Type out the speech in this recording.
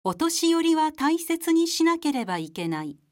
お年寄りは大切にしなければいけない。